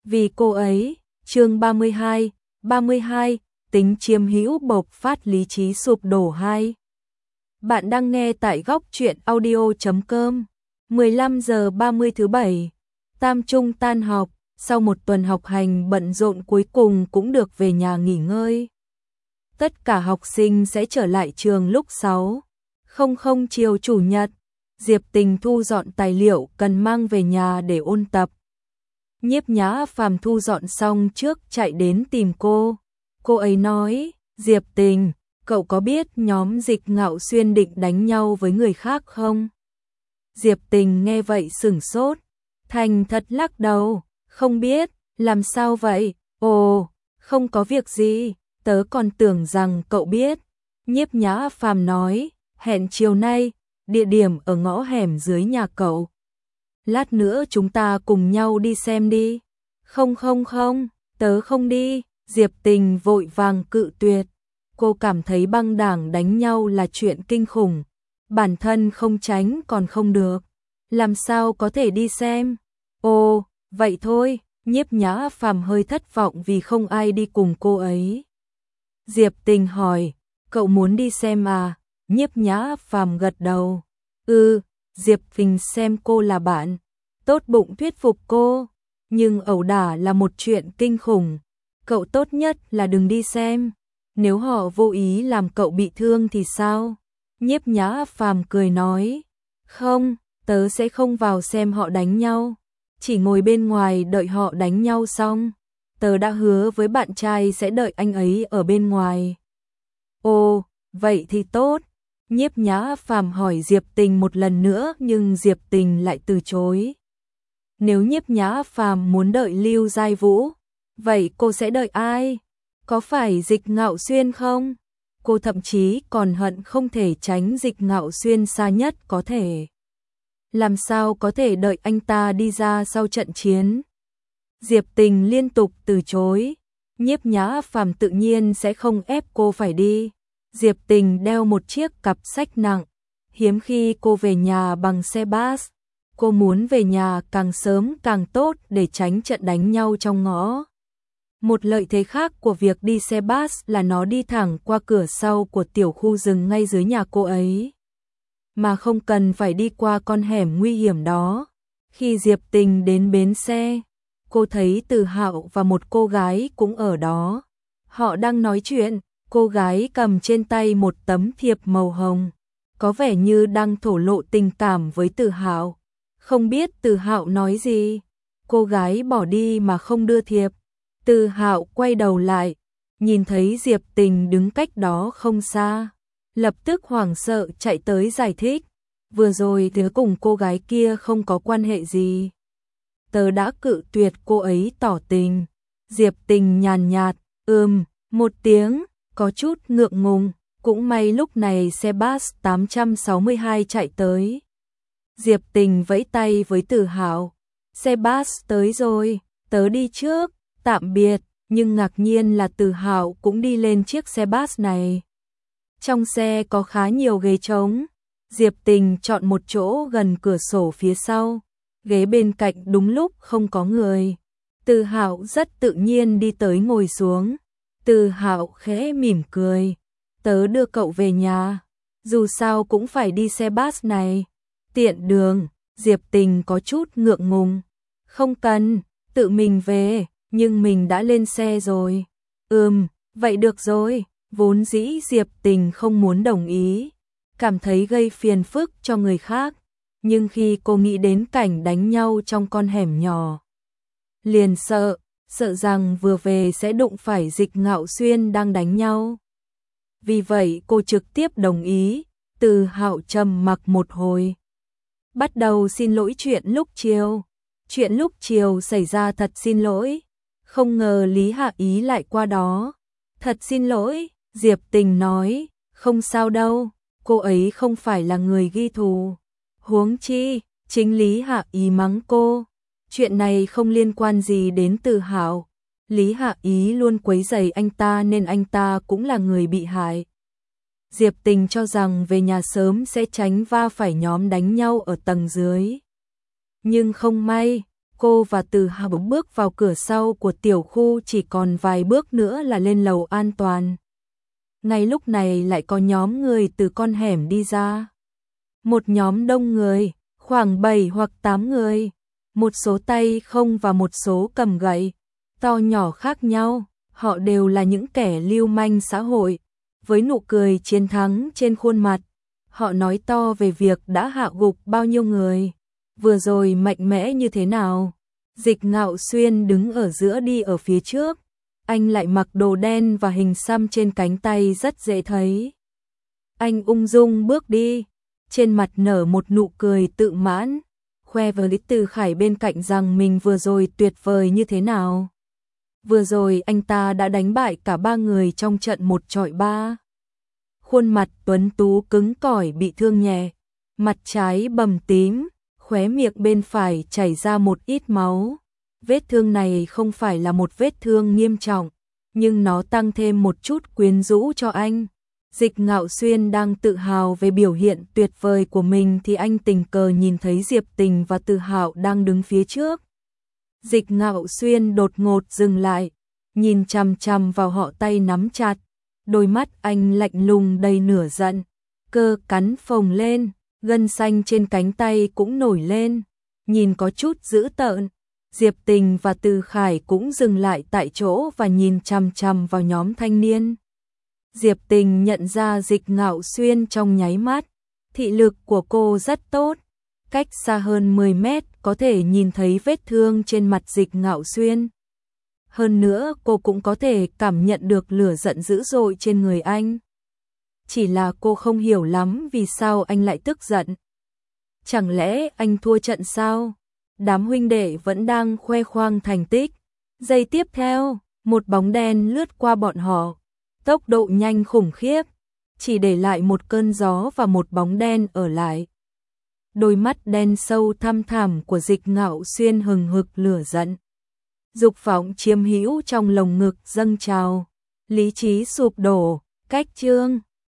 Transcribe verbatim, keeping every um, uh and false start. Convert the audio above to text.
Vì cô ấy, chương ba mươi hai, ba mươi hai, tính chiếm hữu bộc phát lý trí sụp đổ hai. Bạn đang nghe tại góc truyện audio chấm com. mười lăm giờ ba mươi thứ bảy, tam trung tan học, sau một tuần học hành bận rộn cuối cùng cũng được về nhà nghỉ ngơi. Tất cả học sinh sẽ trở lại trường lúc sáu không không chiều chủ nhật. Diệp Tình thu dọn tài liệu cần mang về nhà để ôn tập. Nhiếp Nhã Phàm thu dọn xong trước chạy đến tìm cô. Cô ấy nói, Diệp Tình, cậu có biết nhóm Dịch Ngạo Xuyên định đánh nhau với người khác không? Diệp Tình nghe vậy sửng sốt, thành thật lắc đầu, không biết, làm sao vậy? Ồ, không có việc gì, tớ còn tưởng rằng cậu biết. Nhiếp Nhã Phàm nói, hẹn chiều nay, địa điểm ở ngõ hẻm dưới nhà cậu. Lát nữa chúng ta cùng nhau đi xem đi. Không không không, tớ không đi. Diệp Tình vội vàng cự tuyệt. Cô cảm thấy băng đảng đánh nhau là chuyện kinh khủng. Bản thân không tránh còn không được. Làm sao có thể đi xem? Ồ, vậy thôi. Nhiếp Nhã Phàm hơi thất vọng vì không ai đi cùng cô ấy. Diệp Tình hỏi, cậu muốn đi xem à? Nhiếp Nhã Phàm gật đầu. Ừ, Diệp Tình xem cô là bạn, tốt bụng thuyết phục cô, nhưng ẩu đả là một chuyện kinh khủng, cậu tốt nhất là đừng đi xem, nếu họ vô ý làm cậu bị thương thì sao? Nhiếp Nhã Phàm cười nói, không, tớ sẽ không vào xem họ đánh nhau, chỉ ngồi bên ngoài đợi họ đánh nhau xong, tớ đã hứa với bạn trai sẽ đợi anh ấy ở bên ngoài. Ồ, vậy thì tốt. Nhiếp Nhã Phàm hỏi Diệp Tình một lần nữa nhưng Diệp Tình lại từ chối. Nếu Nhiếp Nhã Phàm muốn đợi Lưu Giai Vũ, vậy cô sẽ đợi ai? Có phải Dịch Ngạo Xuyên không? Cô thậm chí còn hận không thể tránh Dịch Ngạo Xuyên xa nhất có thể. Làm sao có thể đợi anh ta đi ra sau trận chiến? Diệp Tình liên tục từ chối. Nhiếp Nhã Phàm tự nhiên sẽ không ép cô phải đi. Diệp Tình đeo một chiếc cặp sách nặng, hiếm khi cô về nhà bằng xe bus. Cô muốn về nhà càng sớm càng tốt để tránh trận đánh nhau trong ngõ. Một lợi thế khác của việc đi xe bus là nó đi thẳng qua cửa sau của tiểu khu rừng ngay dưới nhà cô ấy, mà không cần phải đi qua con hẻm nguy hiểm đó. Khi Diệp Tình đến bến xe, cô thấy Từ Hạo và một cô gái cũng ở đó. Họ đang nói chuyện. Cô gái cầm trên tay một tấm thiệp màu hồng, có vẻ như đang thổ lộ tình cảm với Từ Hạo. Không biết Từ Hạo nói gì, cô gái bỏ đi mà không đưa thiệp. Từ Hạo quay đầu lại, nhìn thấy Diệp Tình đứng cách đó không xa, lập tức hoảng sợ chạy tới giải thích, vừa rồi tớ cùng cô gái kia không có quan hệ gì. Tớ đã cự tuyệt cô ấy tỏ tình. Diệp Tình nhàn nhạt, ừm, một tiếng. Có chút ngượng ngùng, cũng may lúc này xe bus tám sáu hai chạy tới. Diệp Tình vẫy tay với Từ Hạo, xe bus tới rồi, tớ đi trước, tạm biệt, nhưng ngạc nhiên là Từ Hạo cũng đi lên chiếc xe bus này. Trong xe có khá nhiều ghế trống, Diệp Tình chọn một chỗ gần cửa sổ phía sau, ghế bên cạnh đúng lúc không có người. Từ Hạo rất tự nhiên đi tới ngồi xuống. Từ Hạo khẽ mỉm cười, tớ đưa cậu về nhà, dù sao cũng phải đi xe bus này. Tiện đường, Diệp Tình có chút ngượng ngùng, không cần, tự mình về, nhưng mình đã lên xe rồi. Ừm, vậy được rồi, vốn dĩ Diệp Tình không muốn đồng ý, cảm thấy gây phiền phức cho người khác, nhưng khi cô nghĩ đến cảnh đánh nhau trong con hẻm nhỏ, liền sợ. Sợ rằng vừa về sẽ đụng phải Dịch Ngạo Xuyên đang đánh nhau. Vì vậy cô trực tiếp đồng ý. Từ Hạo trầm mặc một hồi, bắt đầu xin lỗi chuyện lúc chiều. Chuyện lúc chiều xảy ra thật xin lỗi. Không ngờ Lý Hạ Ý lại qua đó. Thật xin lỗi, Diệp Tình nói, không sao đâu, cô ấy không phải là người ghi thù. Huống chi, chính Lý Hạ Ý mắng cô. Chuyện này không liên quan gì đến Từ Hạo. Lý Hạ Ý luôn quấy rầy anh ta nên anh ta cũng là người bị hại. Diệp Tình cho rằng về nhà sớm sẽ tránh va phải nhóm đánh nhau ở tầng dưới. Nhưng không may, Cô và Từ Hào bước vào cửa sau của tiểu khu, chỉ còn vài bước nữa là lên lầu an toàn. Ngay lúc này lại có nhóm người từ con hẻm đi ra. Một nhóm đông người, khoảng bảy hoặc tám người, một số tay không và một số cầm gậy, to nhỏ khác nhau, họ đều là những kẻ lưu manh xã hội, với nụ cười chiến thắng trên khuôn mặt. Họ nói to về việc đã hạ gục bao nhiêu người, vừa rồi mạnh mẽ như thế nào. Dịch Ngạo Xuyên đứng ở giữa đi ở phía trước, anh lại mặc đồ đen và hình xăm trên cánh tay rất dễ thấy. Anh ung dung bước đi, trên mặt nở một nụ cười tự mãn, khoe với Lý Từ Khải bên cạnh rằng mình vừa rồi tuyệt vời như thế nào. Vừa rồi anh ta đã đánh bại cả ba người trong trận một chọi ba. Khuôn mặt tuấn tú cứng cỏi bị thương nhẹ, mặt trái bầm tím, khóe miệng bên phải chảy ra một ít máu. Vết thương này không phải là một vết thương nghiêm trọng, nhưng nó tăng thêm một chút quyến rũ cho anh. Dịch Ngạo Xuyên đang tự hào về biểu hiện tuyệt vời của mình thì anh tình cờ nhìn thấy Diệp Tình và Từ Hạo đang đứng phía trước. Dịch Ngạo Xuyên đột ngột dừng lại, nhìn chằm chằm vào họ, tay nắm chặt, đôi mắt anh lạnh lùng đầy nửa giận, cơ cắn phồng lên, gân xanh trên cánh tay cũng nổi lên, nhìn có chút dữ tợn. Diệp Tình và Từ Khải cũng dừng lại tại chỗ và nhìn chằm chằm vào nhóm thanh niên. Diệp Tình nhận ra Dịch Ngạo Xuyên trong nháy mắt, thị lực của cô rất tốt, cách xa hơn mười mét có thể nhìn thấy vết thương trên mặt Dịch Ngạo Xuyên. Hơn nữa cô cũng có thể cảm nhận được lửa giận dữ dội trên người anh. Chỉ là cô không hiểu lắm vì sao anh lại tức giận. Chẳng lẽ anh thua trận sao? Đám huynh đệ vẫn đang khoe khoang thành tích. Giây tiếp theo, một bóng đen lướt qua bọn họ, tốc độ nhanh khủng khiếp, chỉ để lại một cơn gió và một bóng đen ở lại. Đôi mắt đen sâu thăm thẳm của Dịch Ngạo Xuyên hừng hực lửa giận. Dục vọng chiếm hữu trong lồng ngực dâng trào, lý trí sụp đổ, cách chương